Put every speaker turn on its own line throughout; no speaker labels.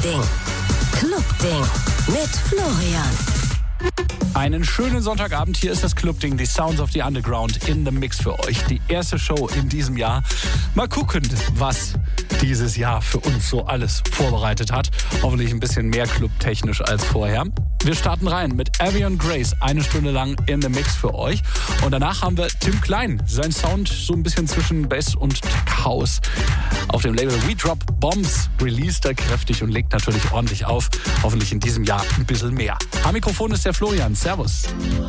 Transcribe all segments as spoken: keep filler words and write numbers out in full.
Ding. Club Ding mit Florian.
Einen schönen Sonntagabend. Hier ist das Club-Ding, die Sounds of the Underground in the Mix für euch. Die erste Show in diesem Jahr. Mal gucken, was dieses Jahr für uns so alles vorbereitet hat. Hoffentlich ein bisschen mehr clubtechnisch als vorher. Wir starten rein mit Avion Grace, eine Stunde lang in the Mix für euch. Und danach haben wir Tim Klein. Sein Sound so ein bisschen zwischen Bass und Tech House. Auf dem Label We Drop Bombs released er kräftig und legt natürlich ordentlich auf. Hoffentlich in diesem Jahr ein bisschen mehr. Am Mikrofon ist der Florian. Servus.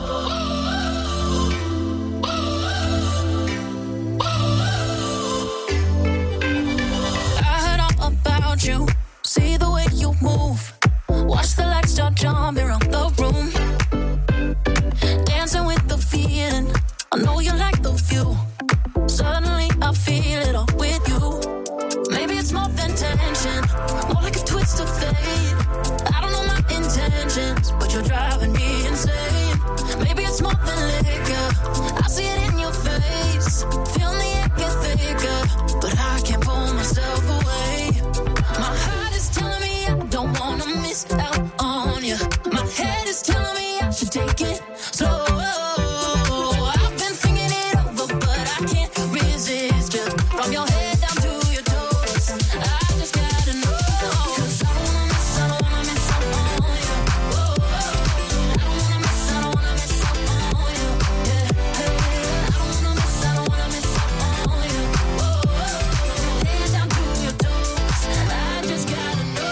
You see the way you move, watch the lights start jumping around the room, dancing with the feeling. I know you like the view. Suddenly I feel it all with you. Maybe it's more than tension, more like a twist of fate. I don't know my intentions, but you're driving me insane. Maybe it's more than liquor, I see it in your face. Feeling the air get thicker, but I can't pull myself away. My heart is telling me I don't wanna miss out on you. My head is telling me I should take it slow. I've been thinking it over, but I can't resist you. From your head down to your toes, I just gotta know. 'Cause I don't wanna miss, I don't wanna miss out on you. I don't wanna miss, I don't wanna miss out on you. Yeah, hey, I don't wanna miss, I don't wanna miss out on you. From your head down to your toes, I just gotta know.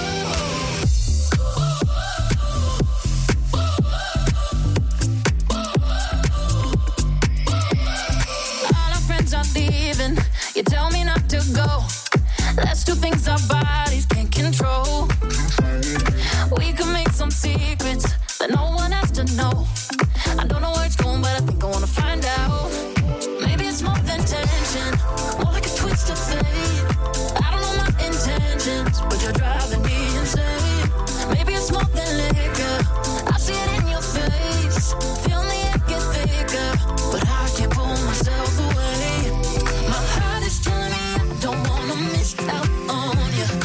All our friends are leaving, you tell me not to go. Let's do things our bodies can't control. We can make some secrets that no one has to know. I don't know where it's going, but I think I wanna find out. Maybe it's more than tension, more like a twist of fate. I don't know my intentions, but you're driving me insane. Maybe it's more than liquor, I see it in your face. Feeling the air get thicker, but I can't pull myself away. My heart is telling me I don't wanna miss out on you.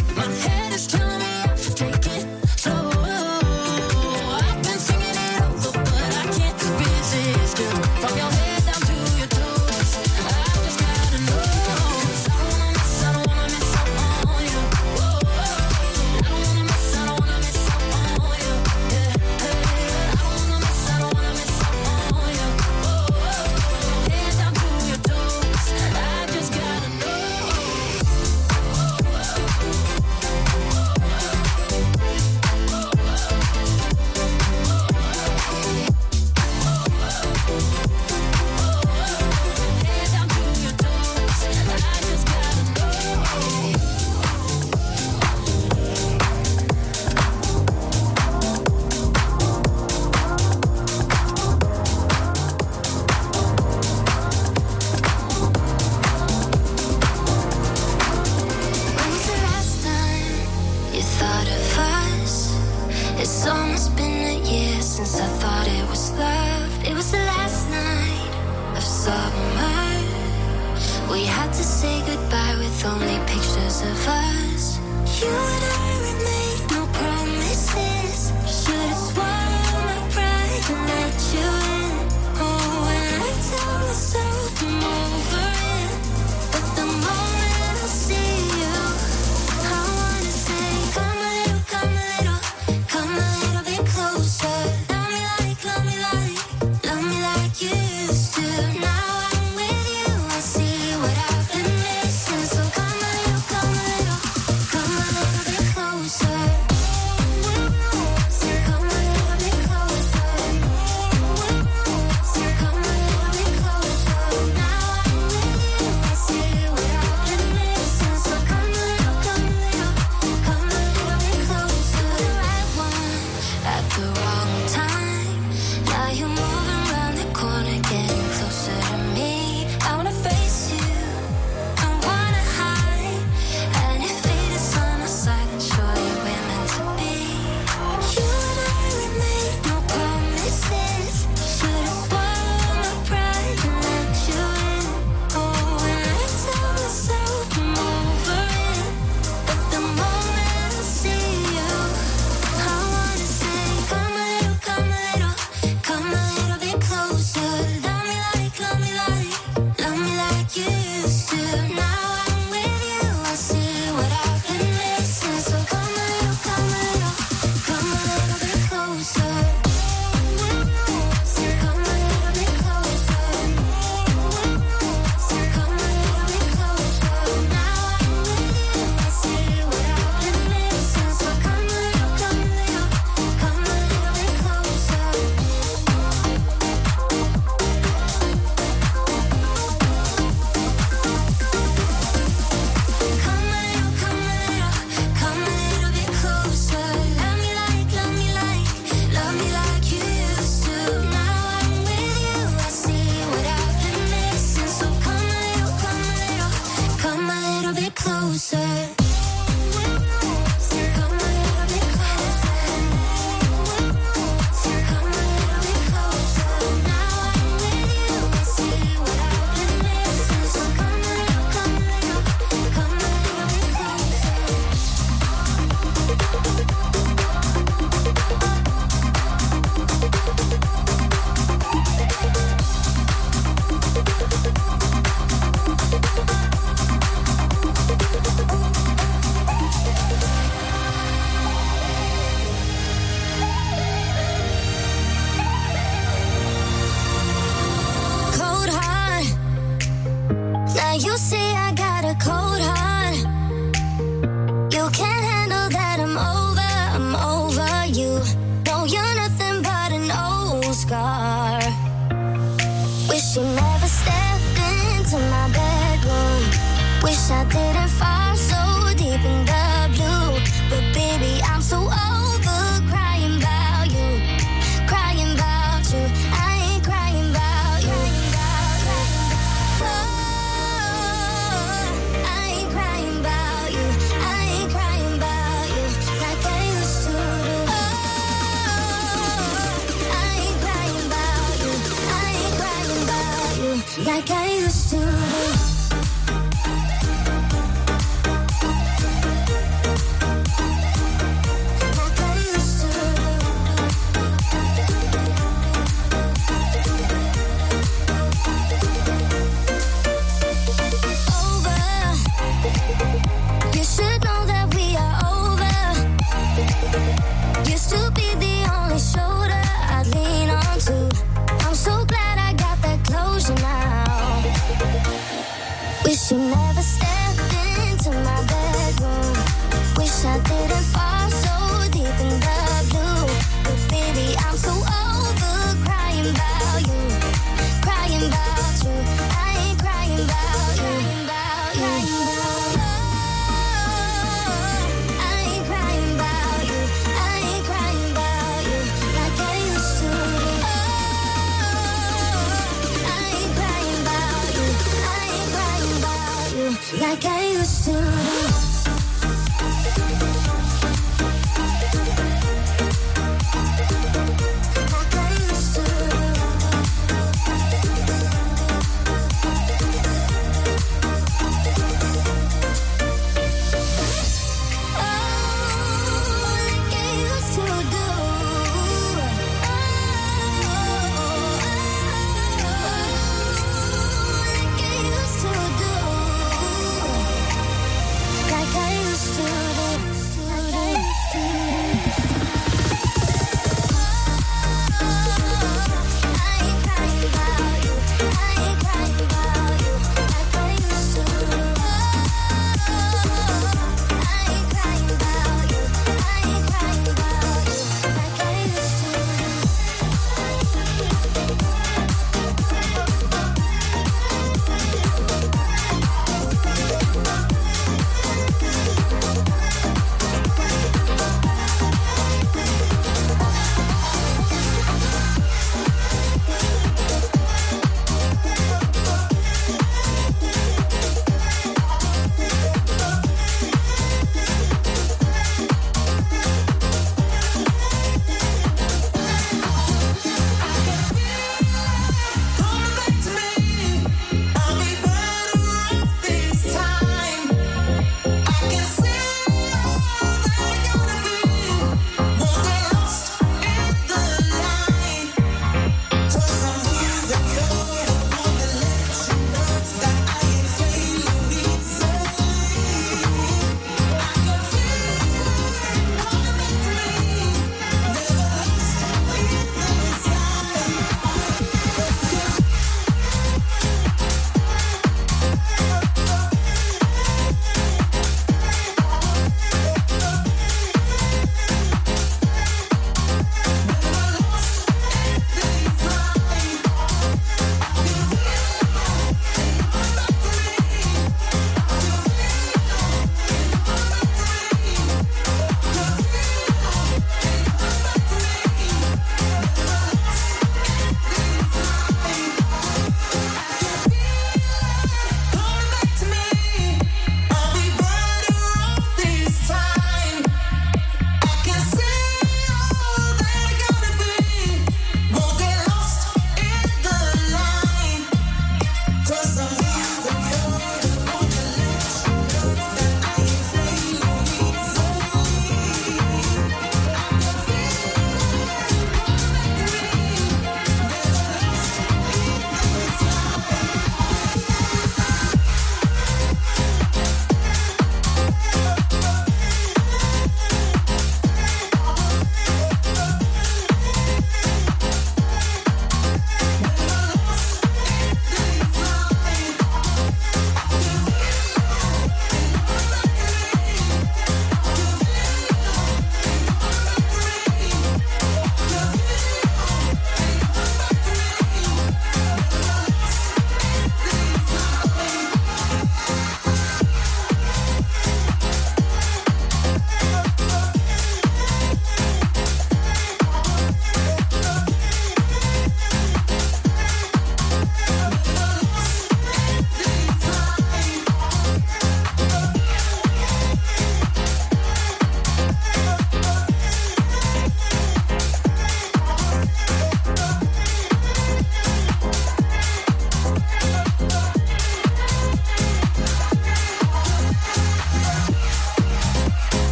closer. You say I got a cold heart. You can't handle that I'm over, I'm over you. No, you're nothing but an old scar. Wish you never stepped into my bedroom. Wish I didn't fall so deep in the blue. But baby, I'm so over crying about you, crying about you. I ain't crying about you. Like I used to do. Wish you never stepped into my bedroom. Wish I didn't fall so deep in the blue. But baby, I'm so over crying about you, crying about you. I ain't crying about you, about you. I ain't crying about you, I ain't crying about you like I used to do. I ain't crying about you, I ain't crying about you like I used to do. Like I used to do.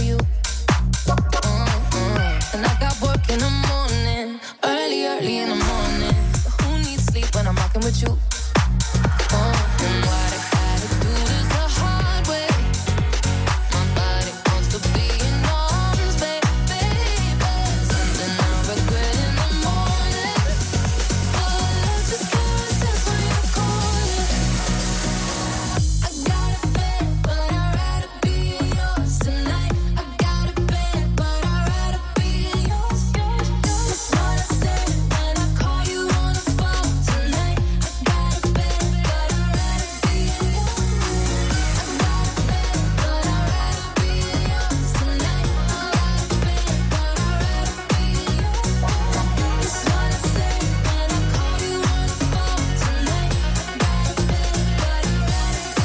for you. Mm-hmm. And I got work in the morning, early, early in the morning. But who needs sleep when I'm rocking with you? Oh, and what I gotta do is the hard way. My body wants to be in arms, baby. Something I regret in the morning. But love just can't resist when you're calling. I got a bed, but I'd rather be yours tonight. I got a bed, but I'd rather be yours. That's what I said when I call you on the phone tonight. I got a bed, but I'd rather be yours. I got a bed, but I'd rather be yours tonight. I got a bed, but I'd rather be yours. That's what I said when I call you on the phone tonight. I got a bed, but I'd rather be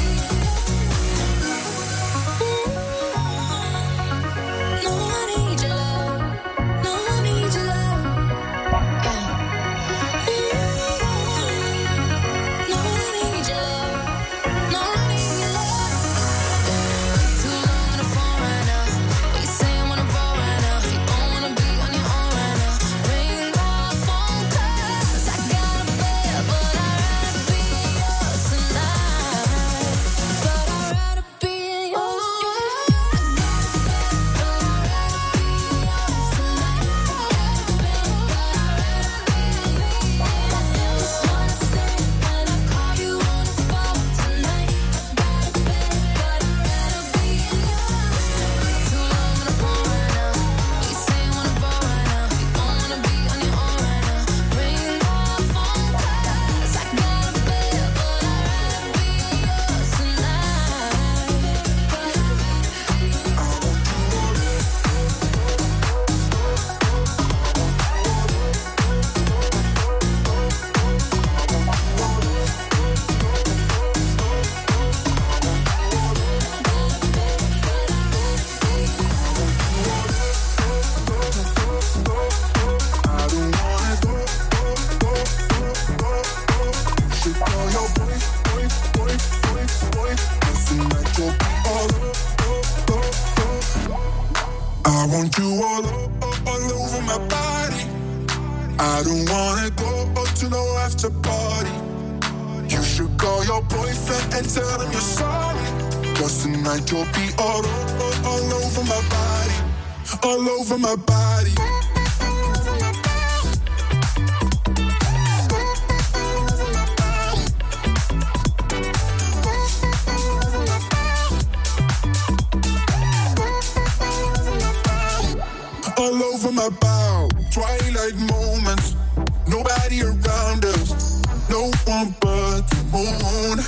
yours. No, I need your love. No, I need your love. Yeah. No, I need your love. No, I need your love. Too long on the phone right now. What you say you wanna roll right now? You don't wanna be on your own right now. Ring my phone 'cause I got a bed, but I'd rather be yours tonight. But I'd rather be yours. I got a bed, but I'd rather be yours tonight. I got a bed, but I'd rather be yours. That's what I said when I call you on the phone tonight. I got a bed, but I'd rather be yours. Too long on the phone right now. What you say you wanna roll right now? You don't wanna be on your own right now. Ring my phone 'cause I got a bed, but I'd rather be yours tonight.
I want you all, all over my body. I don't wanna go to no after party. You should call your boyfriend and tell him you're sorry. 'Cause tonight you'll be all, all, all over my body. All over my body. All over my bow. Twilight moments. Nobody around us. No one but the moon.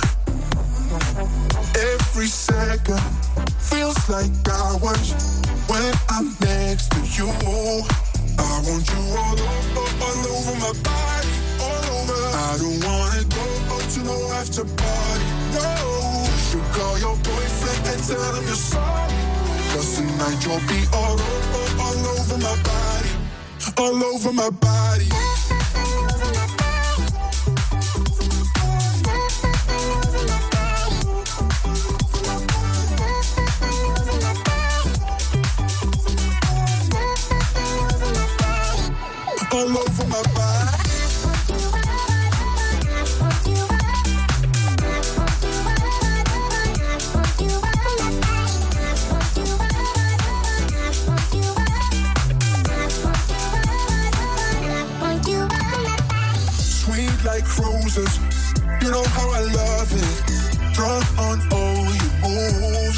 Every second feels like hours when I'm next to you. I want you all, all, all over my body. All over. I don't wanna go to no after party. No. You should call your boyfriend and tell him you're sorry. 'Cause tonight you'll be all, all, all over my body. All over my body. All over my body. Sweet like roses, you know how I love it. Drunk on all your moves,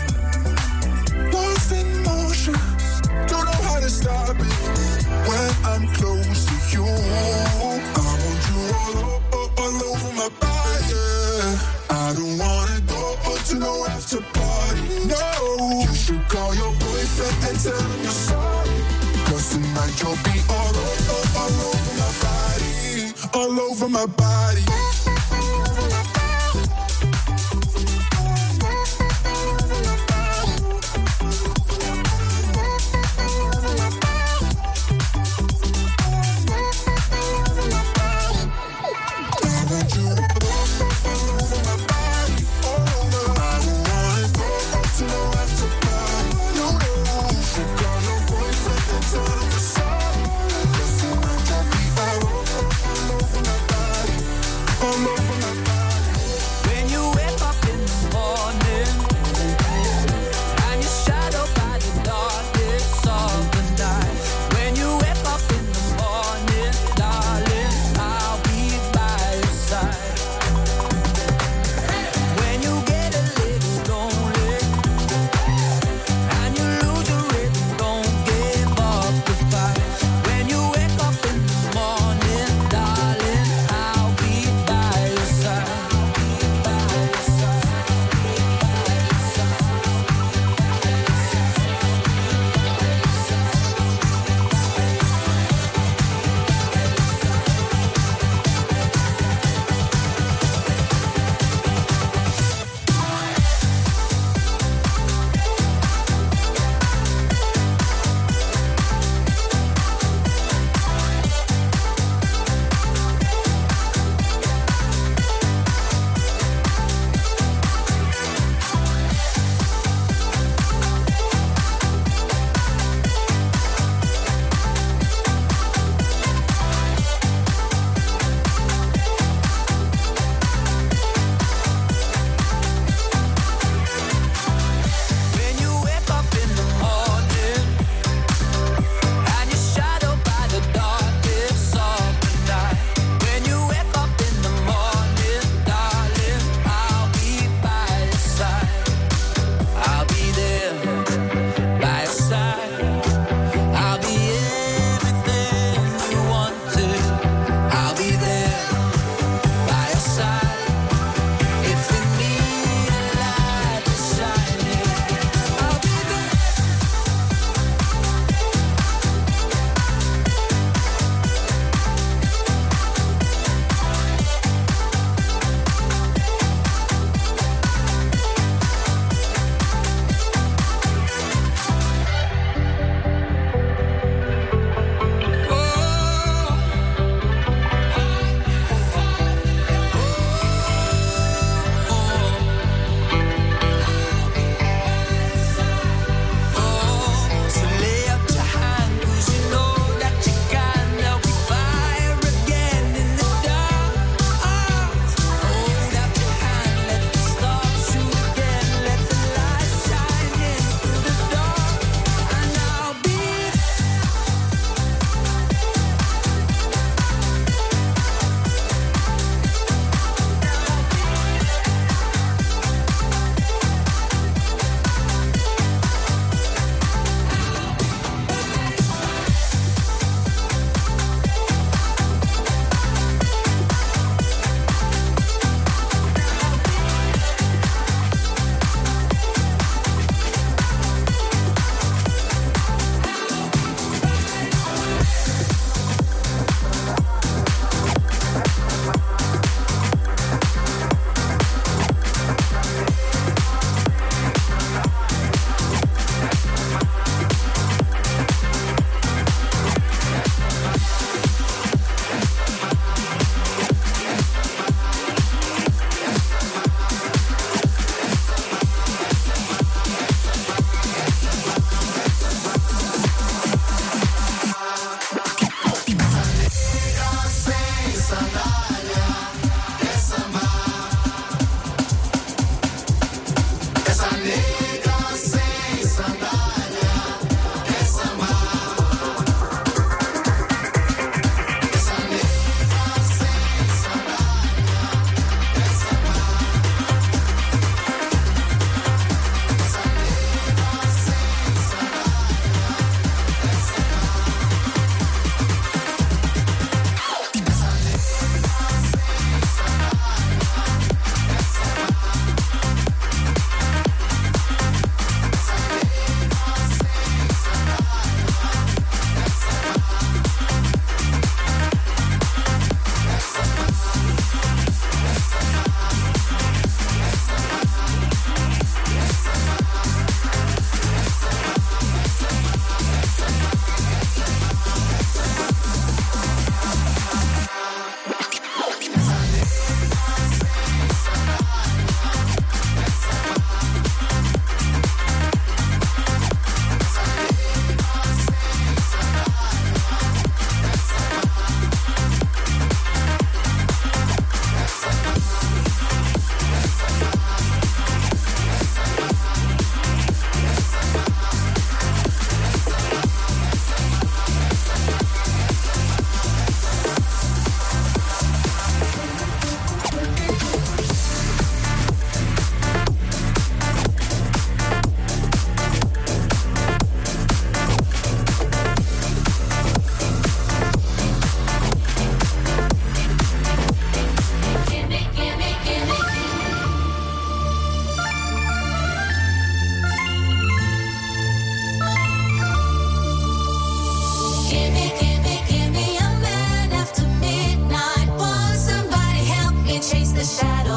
lost in motion, don't know how to stop it. When I'm close to you, I want you all, all, all over my body. I don't wanna go to no after party. No, you should call your boyfriend and tell him you're sorry. 'Cause tonight you'll be all, all, all over my body. All over my body.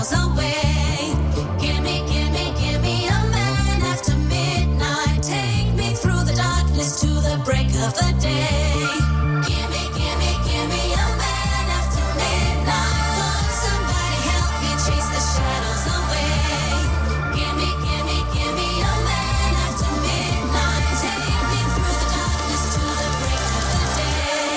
shadows away. Give me, give me, give me a man after midnight. Take me through the darkness to the break of the day. Give me, give me, give me a man after midnight. Won't somebody help me chase the shadows away? Give me, give me, give me a man after midnight. Take me through the darkness to the break of the day.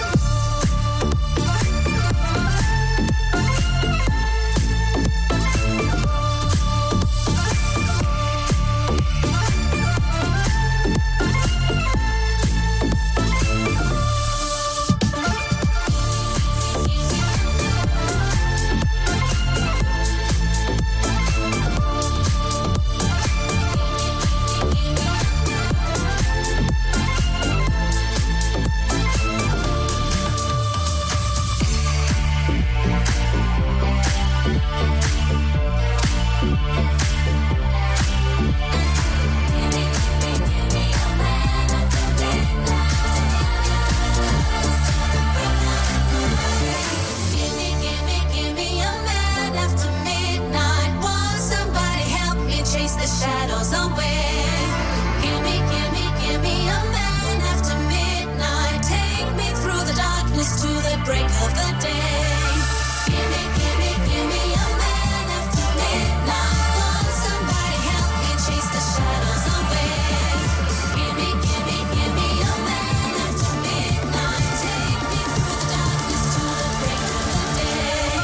Give me, give me, give me a man after midnight. Won't somebody help me chase the shadows away? Give me, give me, give me a man after midnight. Take me through the darkness to the break of the day. Give me, give me, give me a man after midnight. Won't somebody help me chase the shadows away? Give me, give me, give me a man after midnight. Take me through the darkness to the break of the day.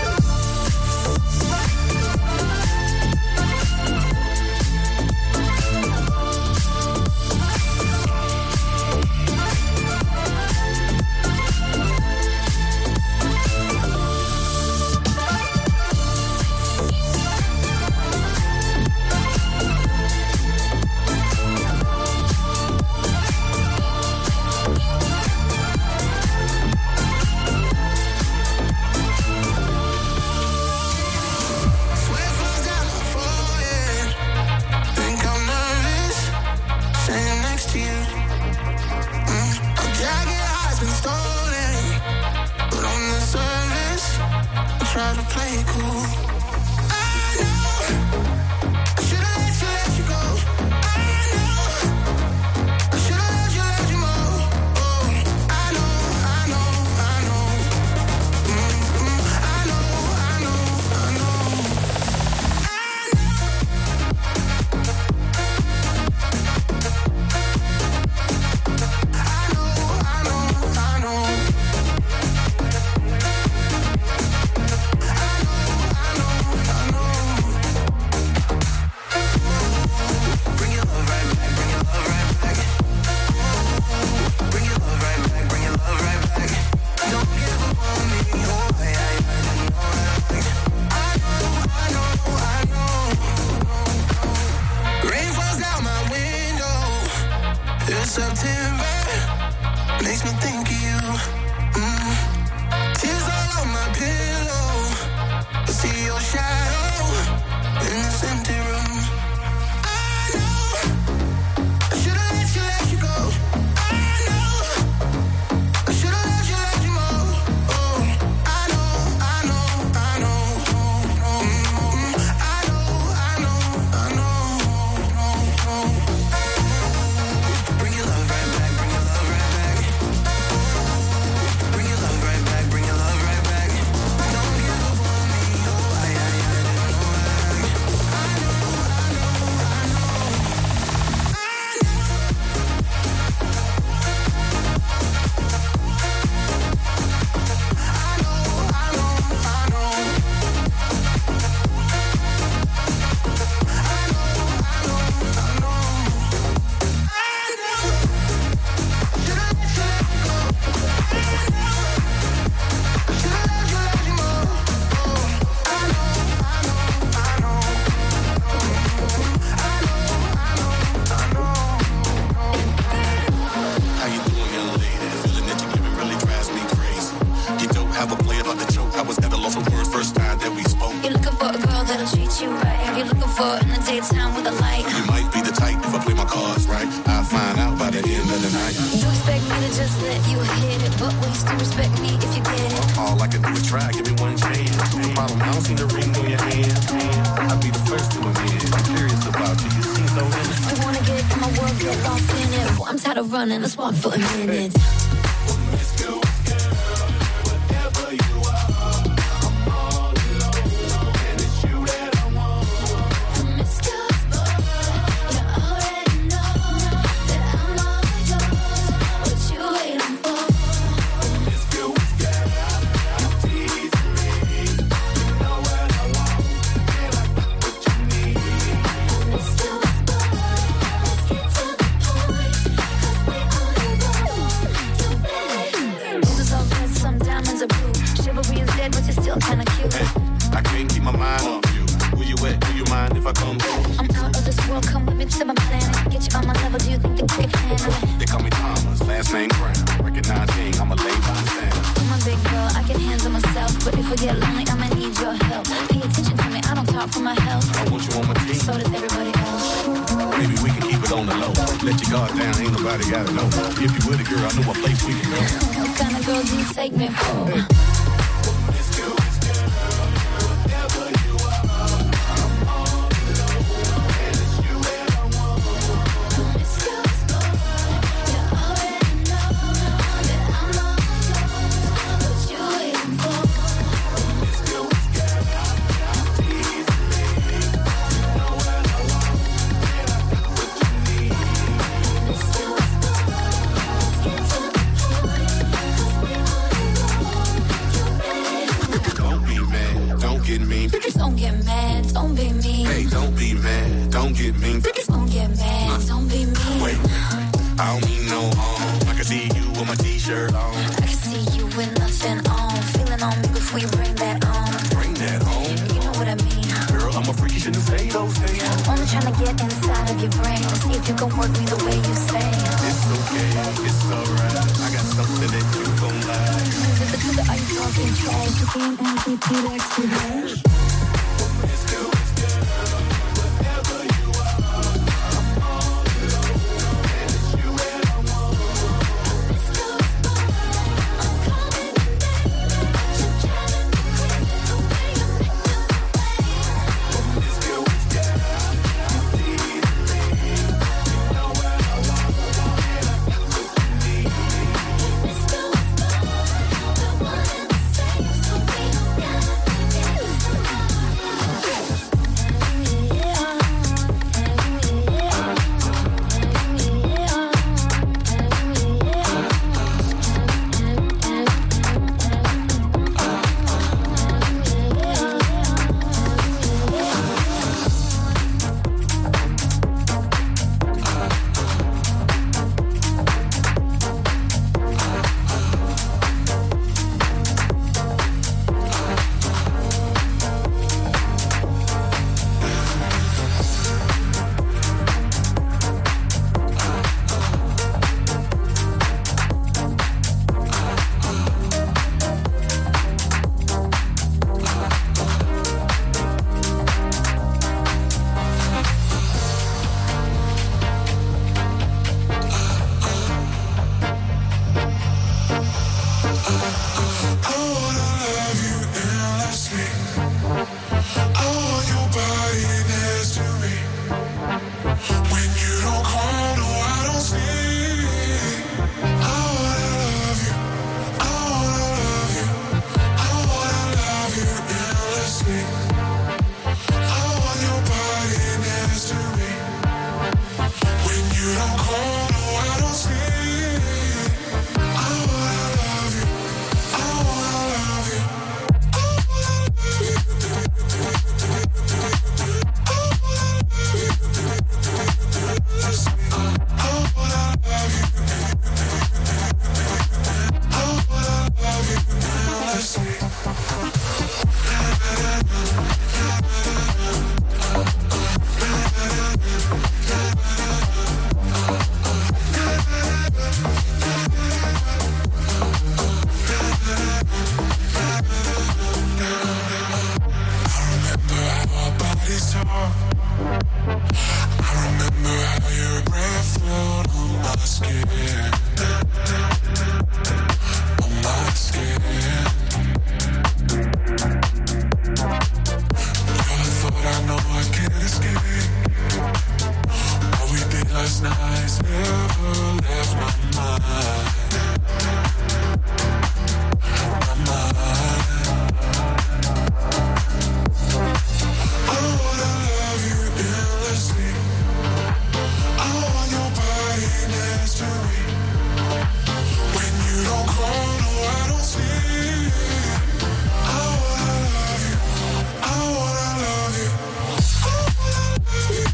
Sweat flows down my forehead. Think I'm nervous, standing next to you. Mm. A jacket has been stolen, but on the surface, I try to play it cool. I know I should've let you let you go. I know I should've let you let you go. Oh, I know, I know, I know. Mm-mm. I know, I know, I know. Rain falls down my window. It's September, makes me think of you. Mm. Tears all on my pillow. I see your shadow in this empty room. I know I should've let you let you go. I know I should've let you let you go. Oh, I know, I know, I know. Mm-mm. I know, I know, I know. Bring your love right back, bring your love right back. Bring your love right back, bring your love right back. Don't give up on me, oh, I, I, I didn't know that. I know, I know, I know. I know. I know, I know, I know. I know, I know, I know.
How you doing, young lady? Feeling that you're giving really drives me crazy. You don't have a play about the joke. I was at a loss of words first time that we spoke.
You're looking for a girl that'll treat you right. You're looking for in the daytime with a light.
You might be the type if I play my cards right. I'll find out by the end of the night.
You expect me to just let you hit it, but will you still respect me if you get it?
All I can do is try, give me one chance. The problem, I don't see no a ring on your hand, I'll be the first to admit I'm curious about you. You seem so innocent.
I wanna get in my world, get lost in it. Boy, I'm tired of running, let's walk for a minute. Take me home.
Hey.
Last night's never left my mind. My mind. I wanna love you endlessly. I want your body next to me. When you don't call, no, I don't sleep. I wanna love you. I wanna love you. I wanna love you.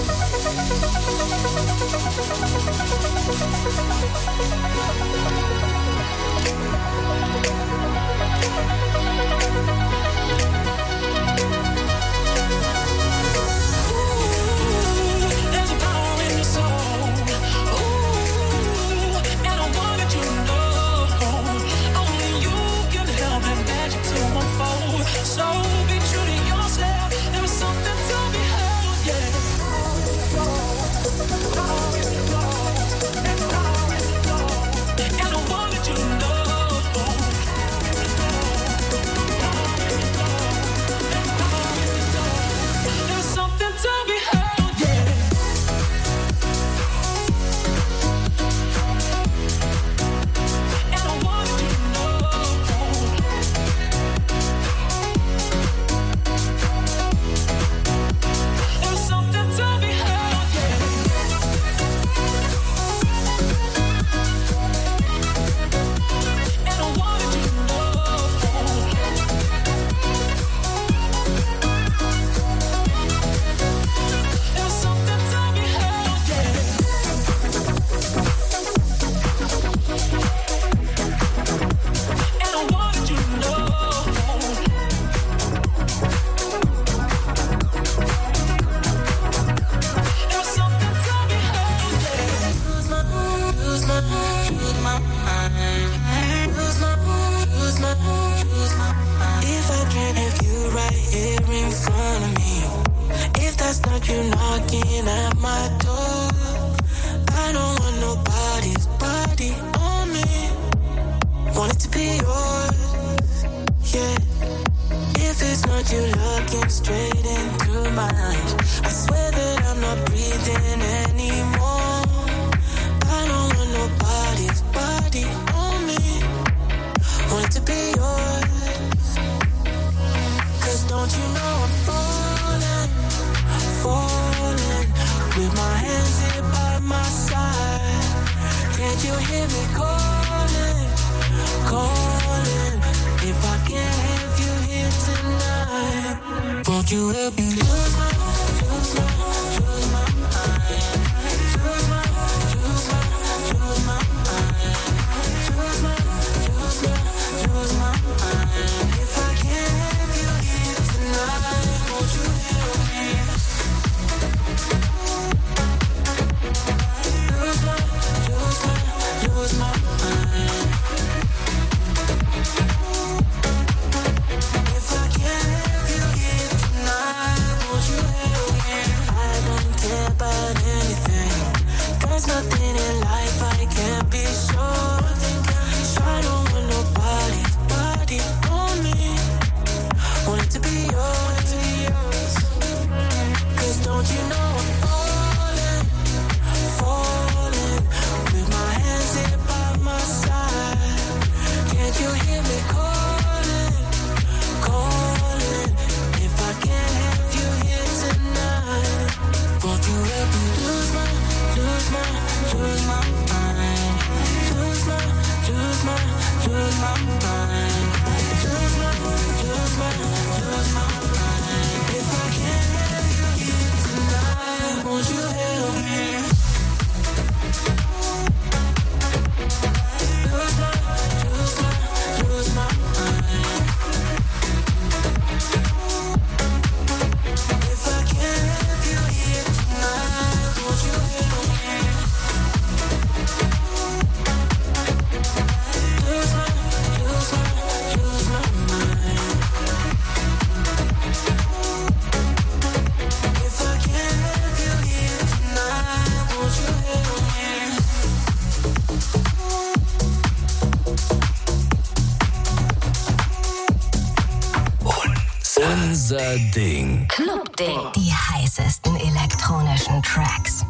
Unser Ding.
Club-Ding. Die heißesten elektronischen Tracks.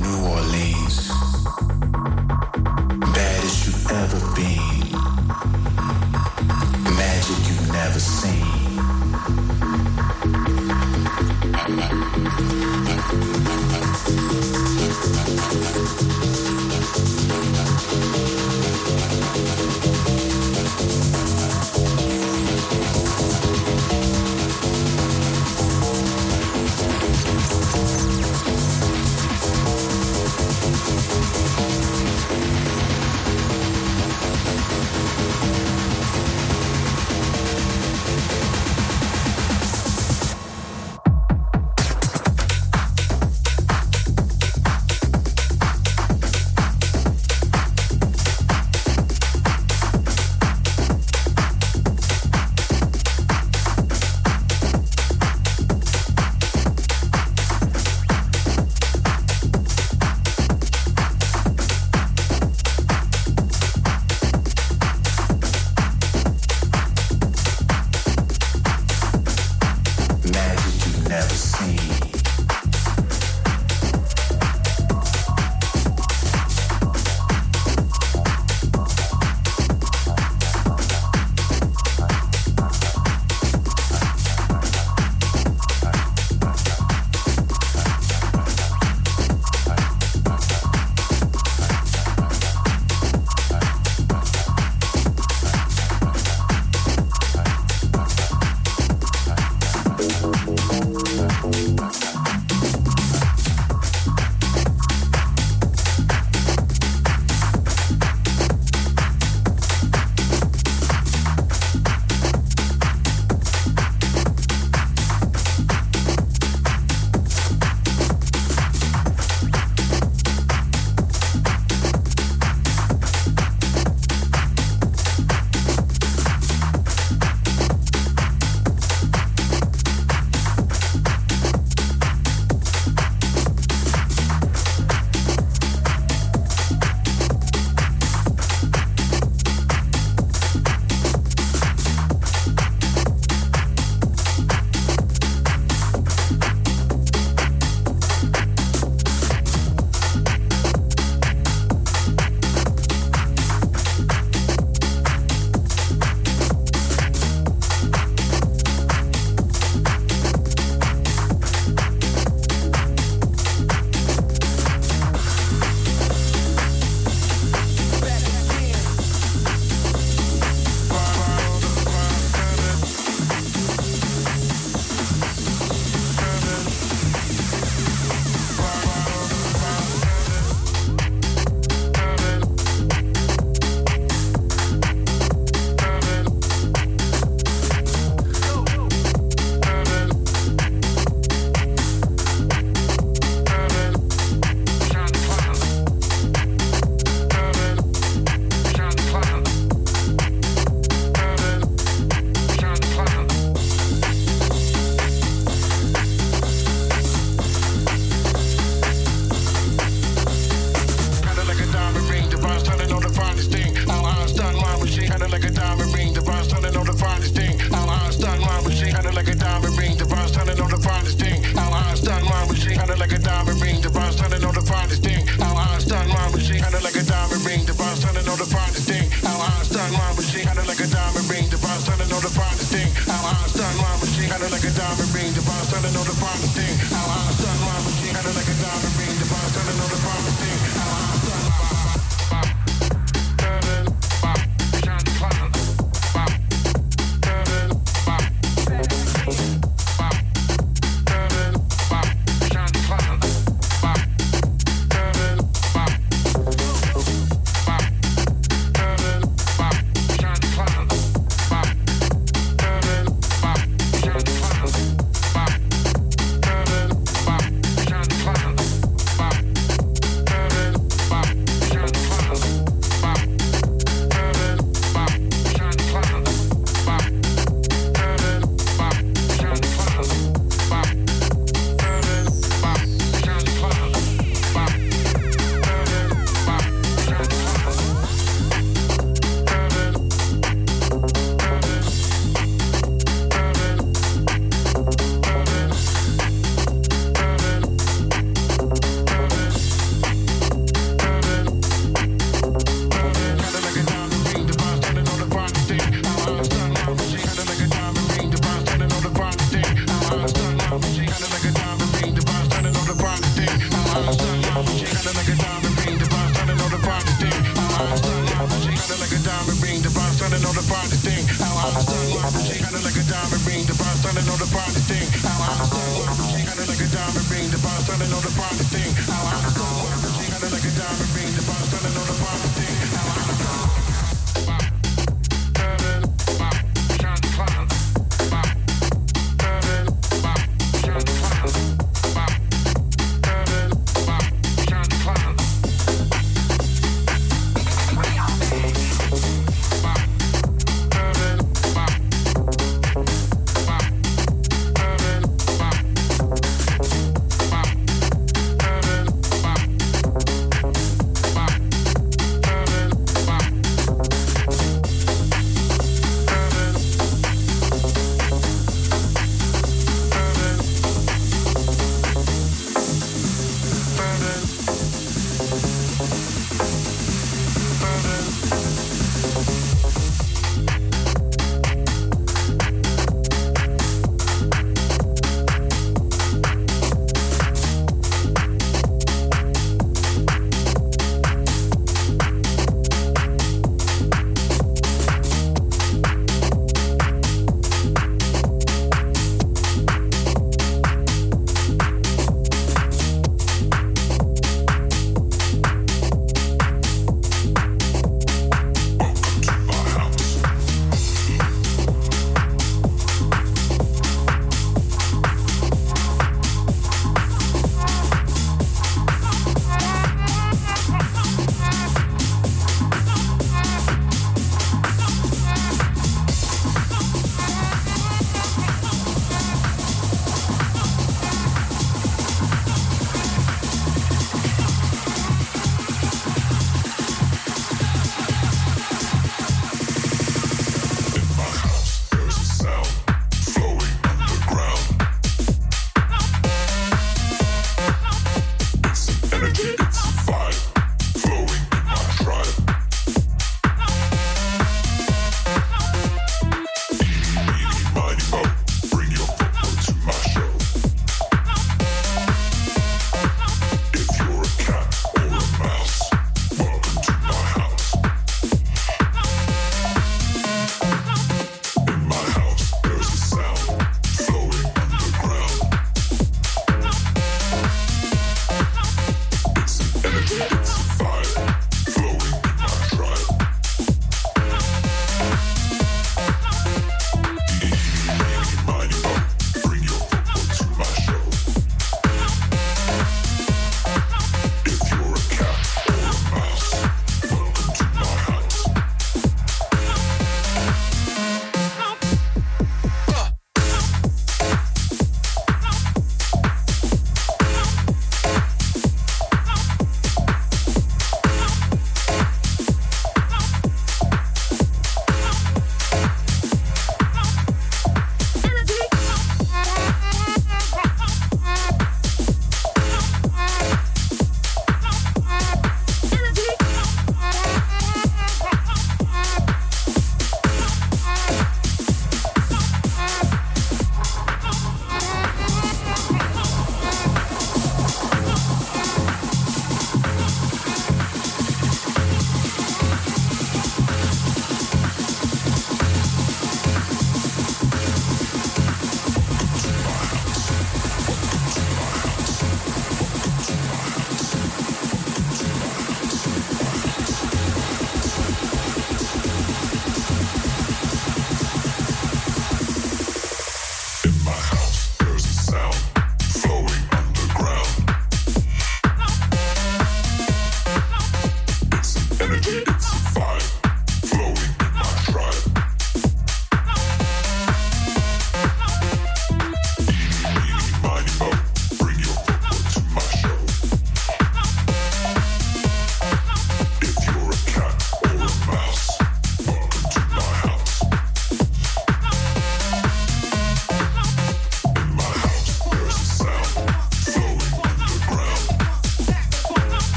New Orleans. Baddest you've ever been. Magic you've never seen.
a diamond ring, divine stunning on the body thing. How I'm stunning, she got it like a diamond ring, divine stunning on the body thing. How I'm stunning, she got it like a diamond ring, divine stunning on the body thing. How I'm stunning, she got it like a diamond ring, divine stunning on the body thing. How I'm stunning, she got it like a diamond ring, divine stunning on the body thing. How I'm stunning.
Bye.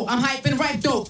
I'm hyping right though.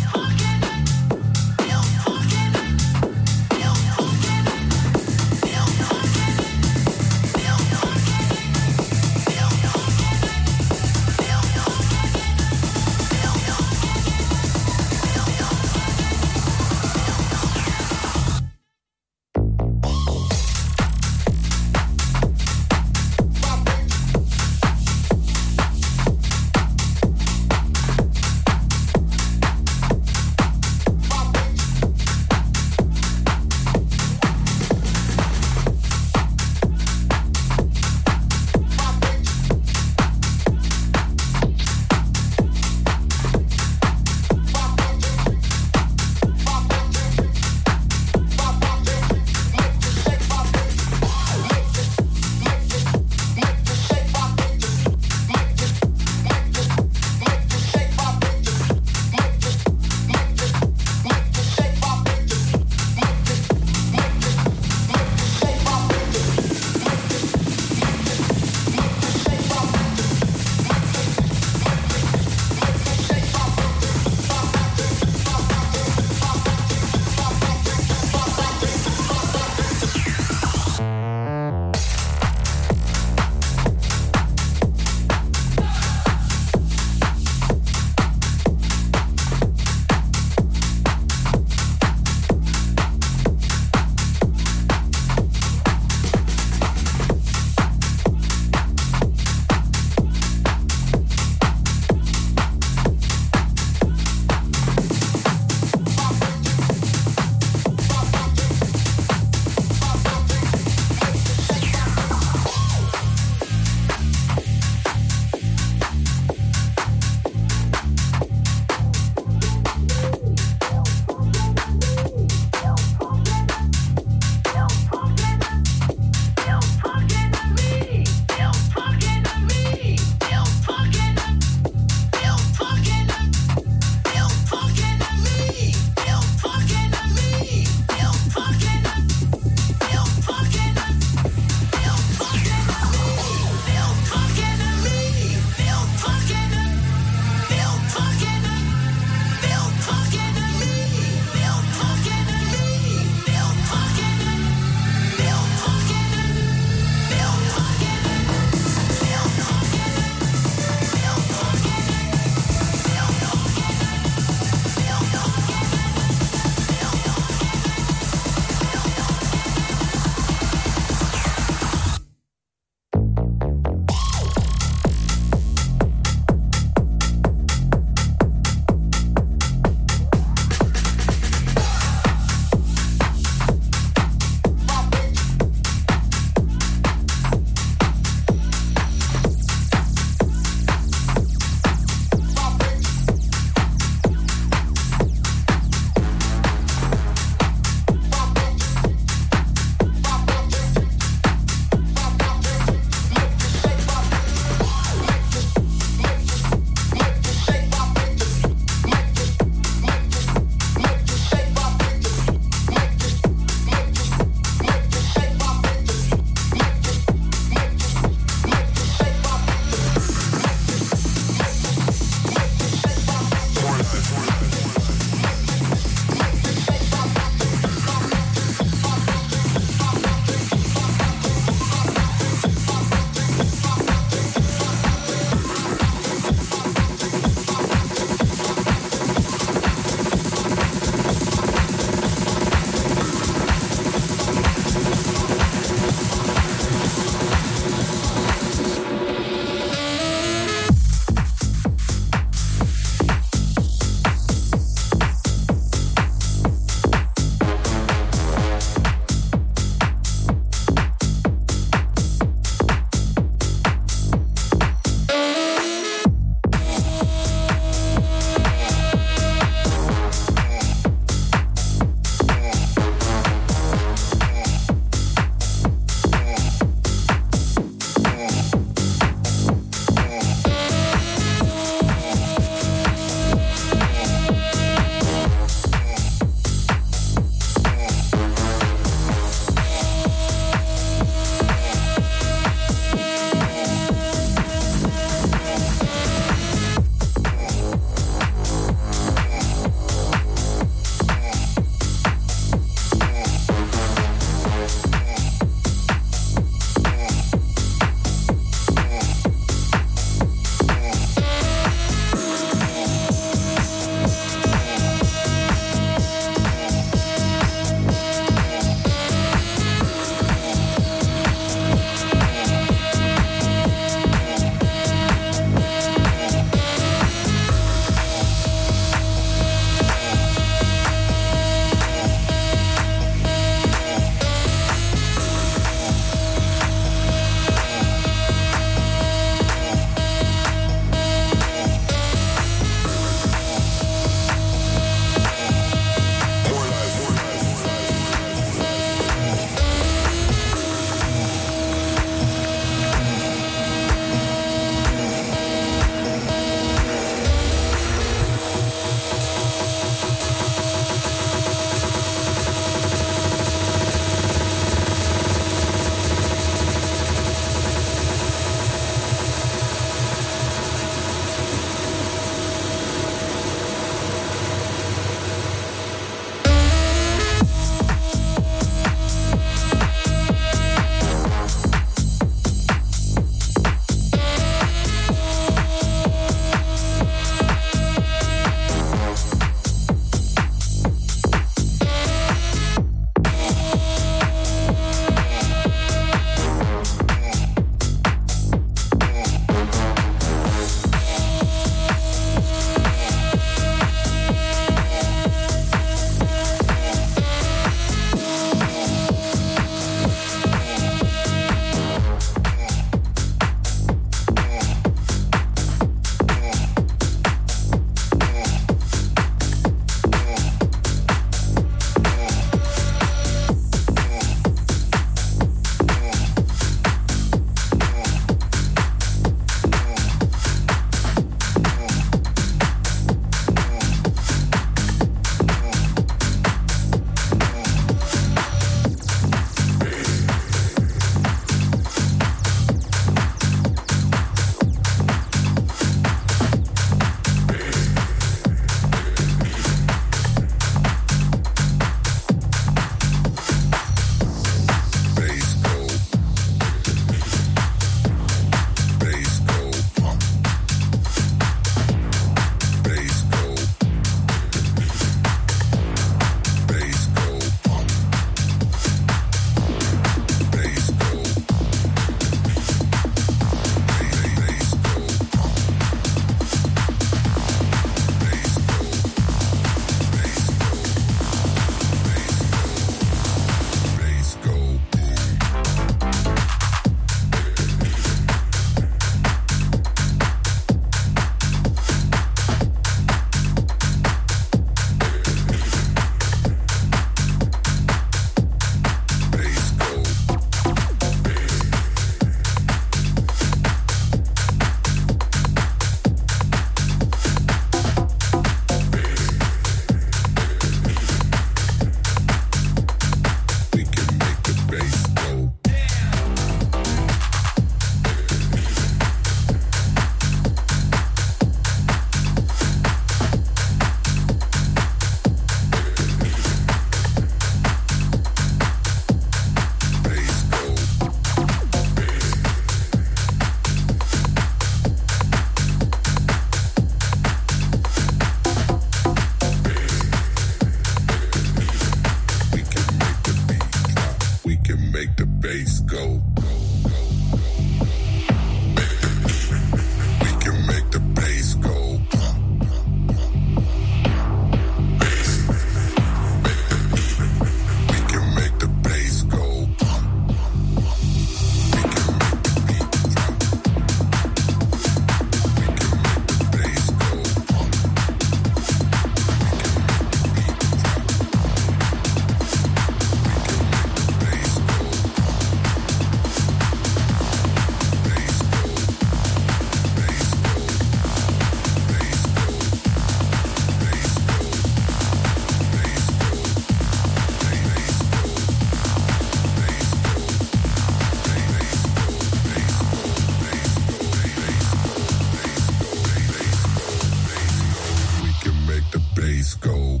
bass go.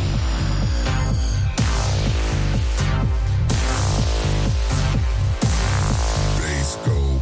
Bass go.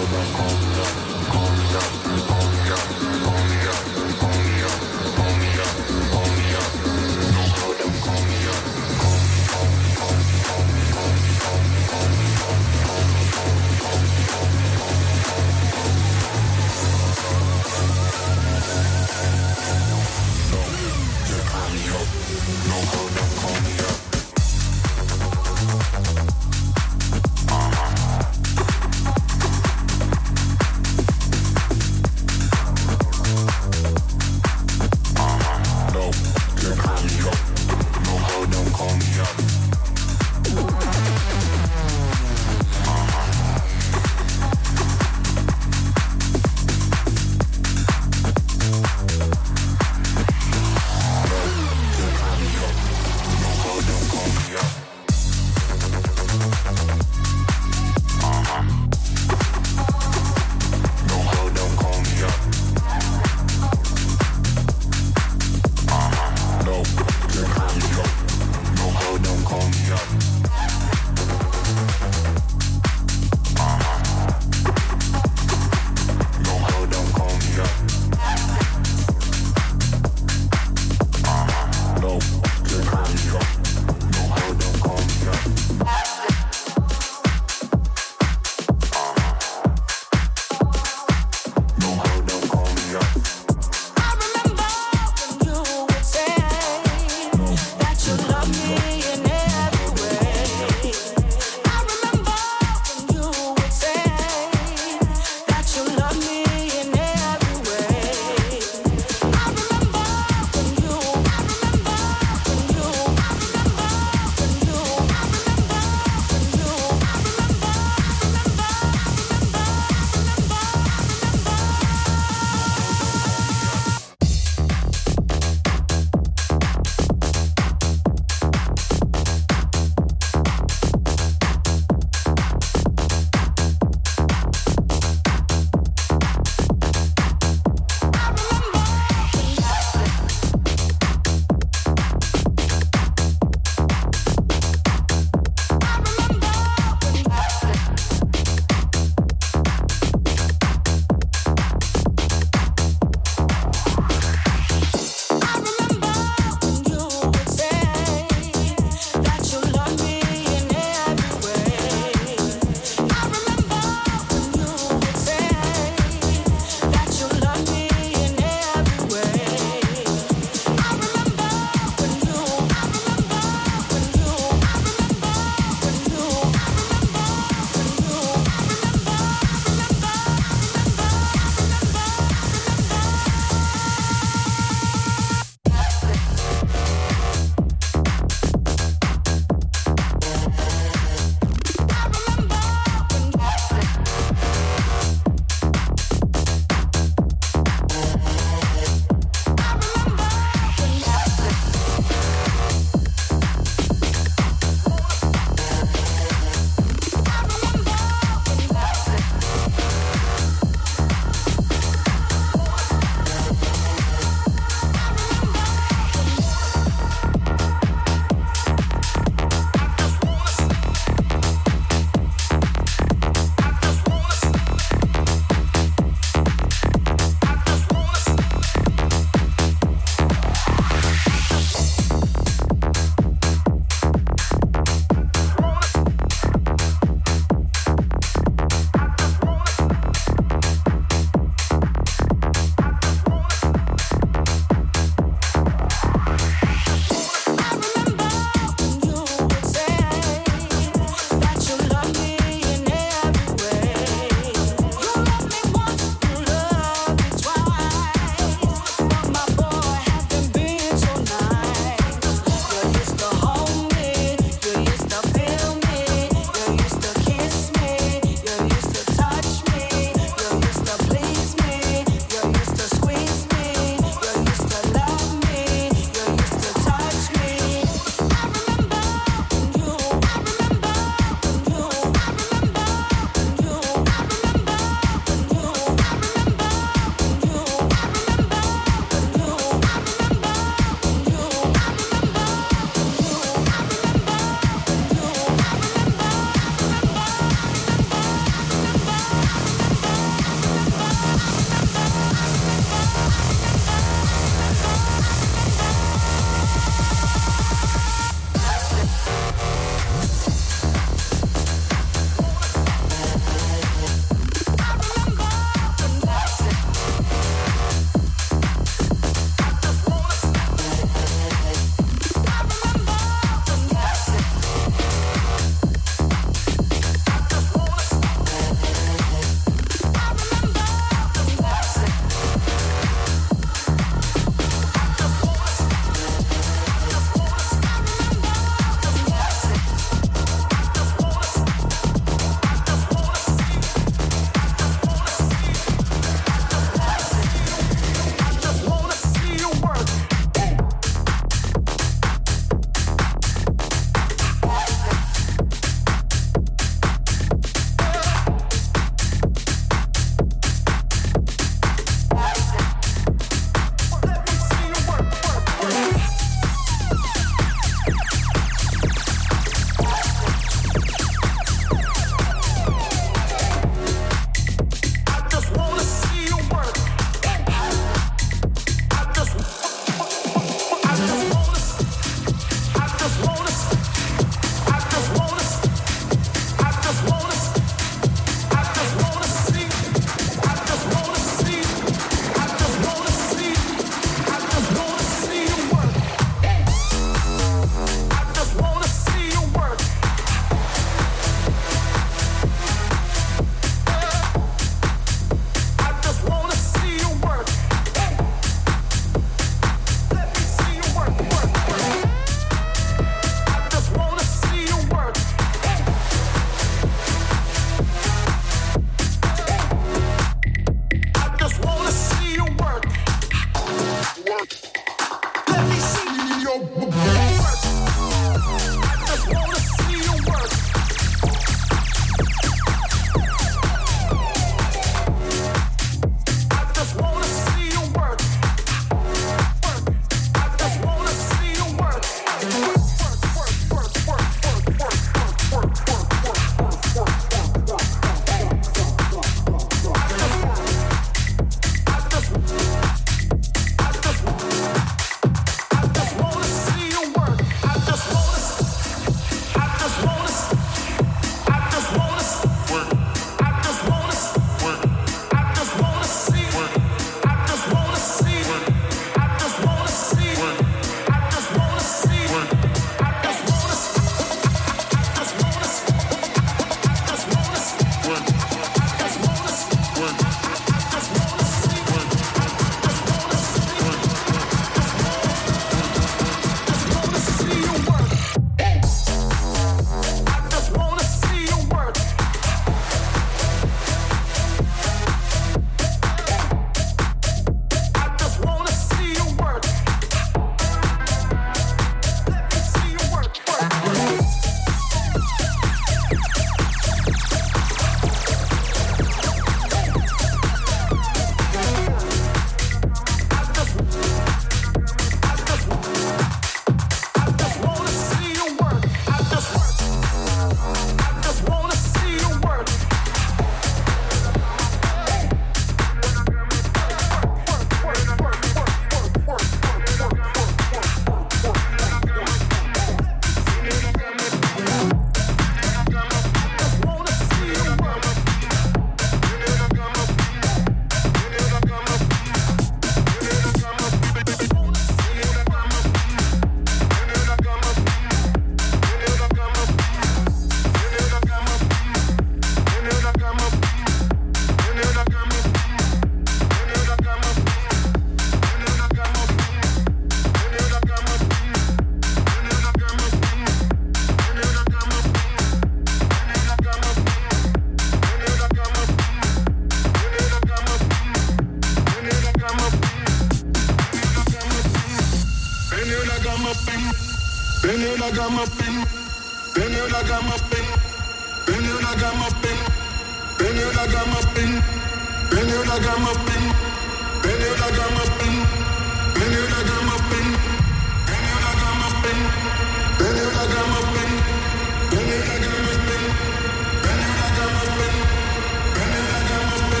ragamuffin, penny ragamuffin, penny ragamuffin, penny ragamuffin, penny ragamuffin, penny ragamuffin, penny ragamuffin, penny ragamuffin, penny ragamuffin, penny ragamuffin, penny ragamuffin, penny ragamuffin,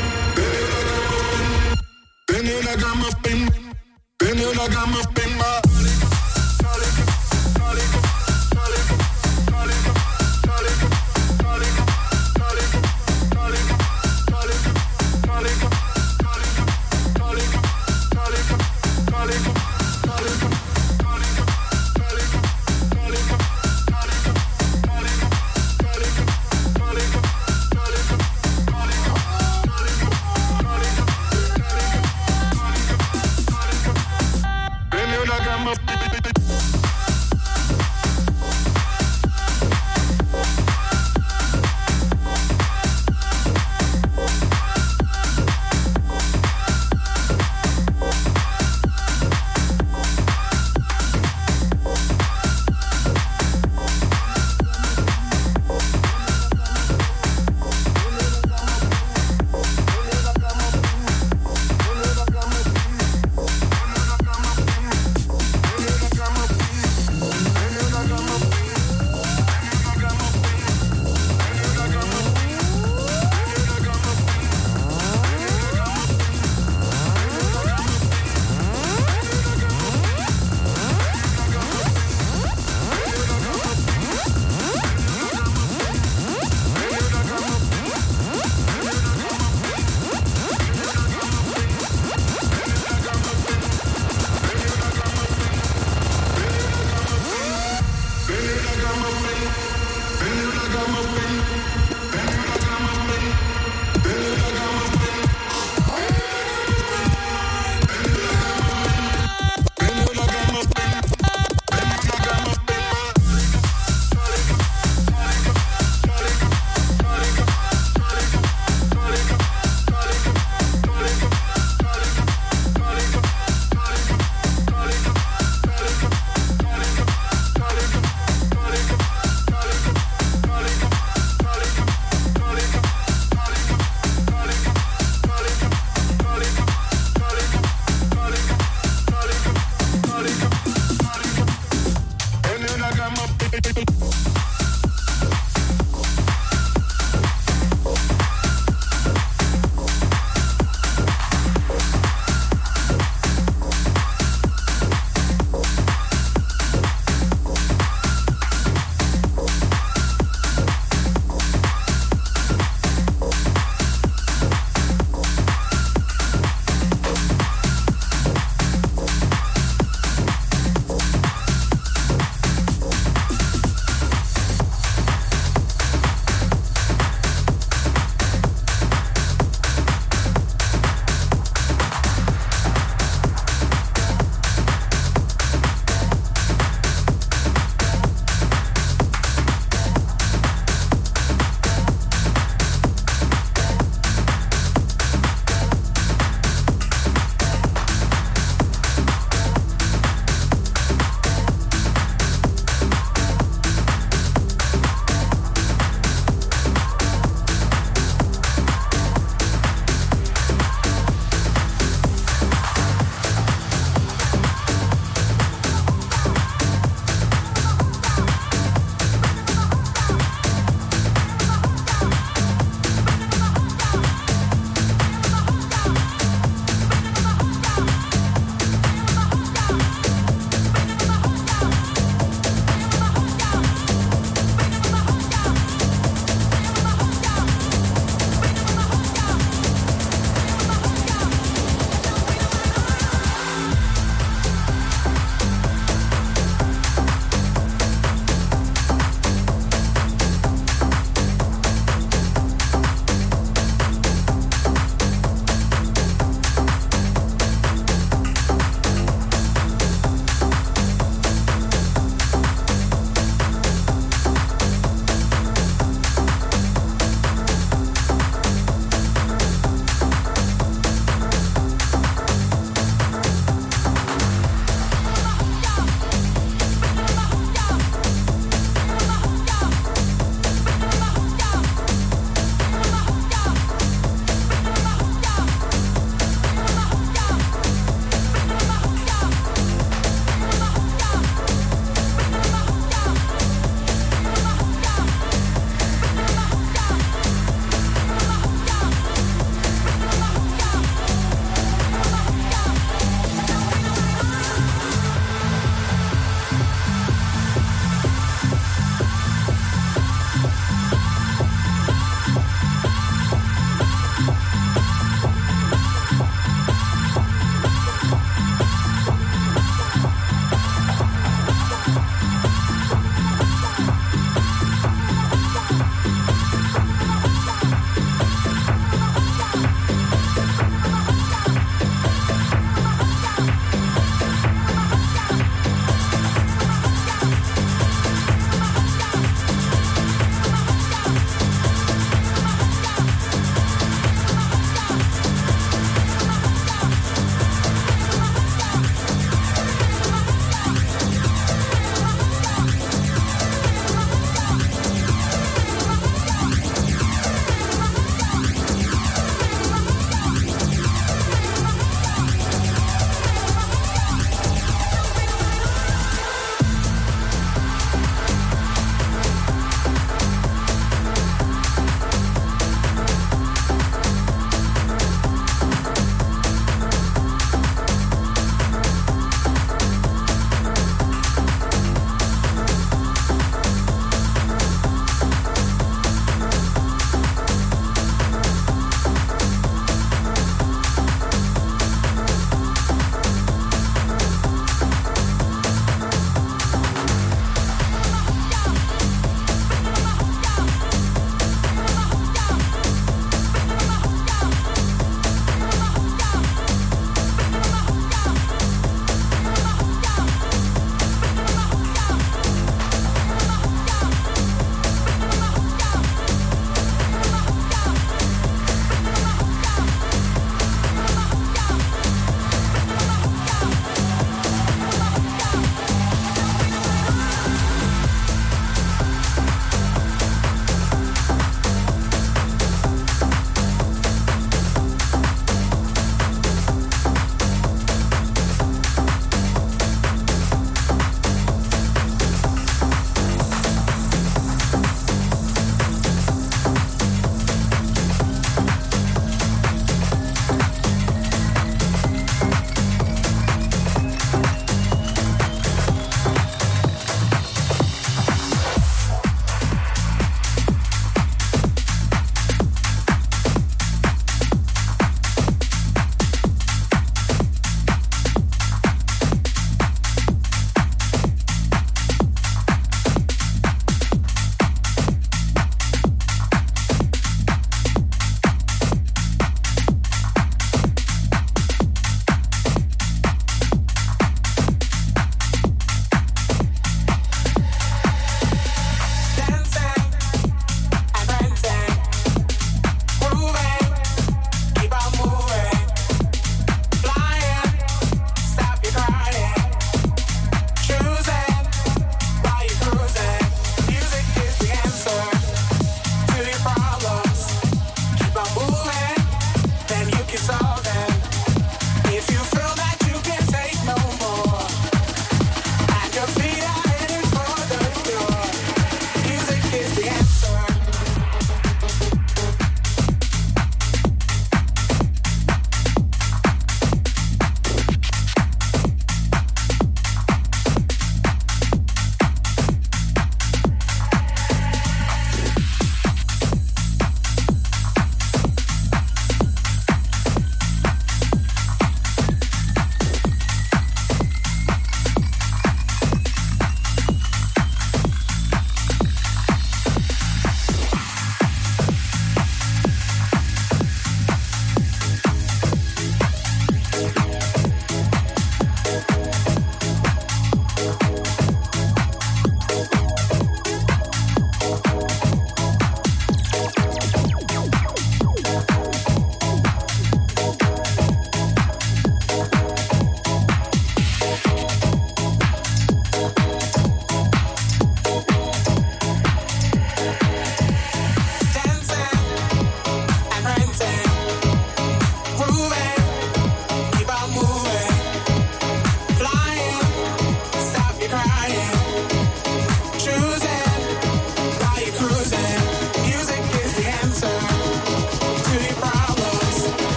penny ragamuffin, penny ragamuffin, ma. Penny ragamuffin.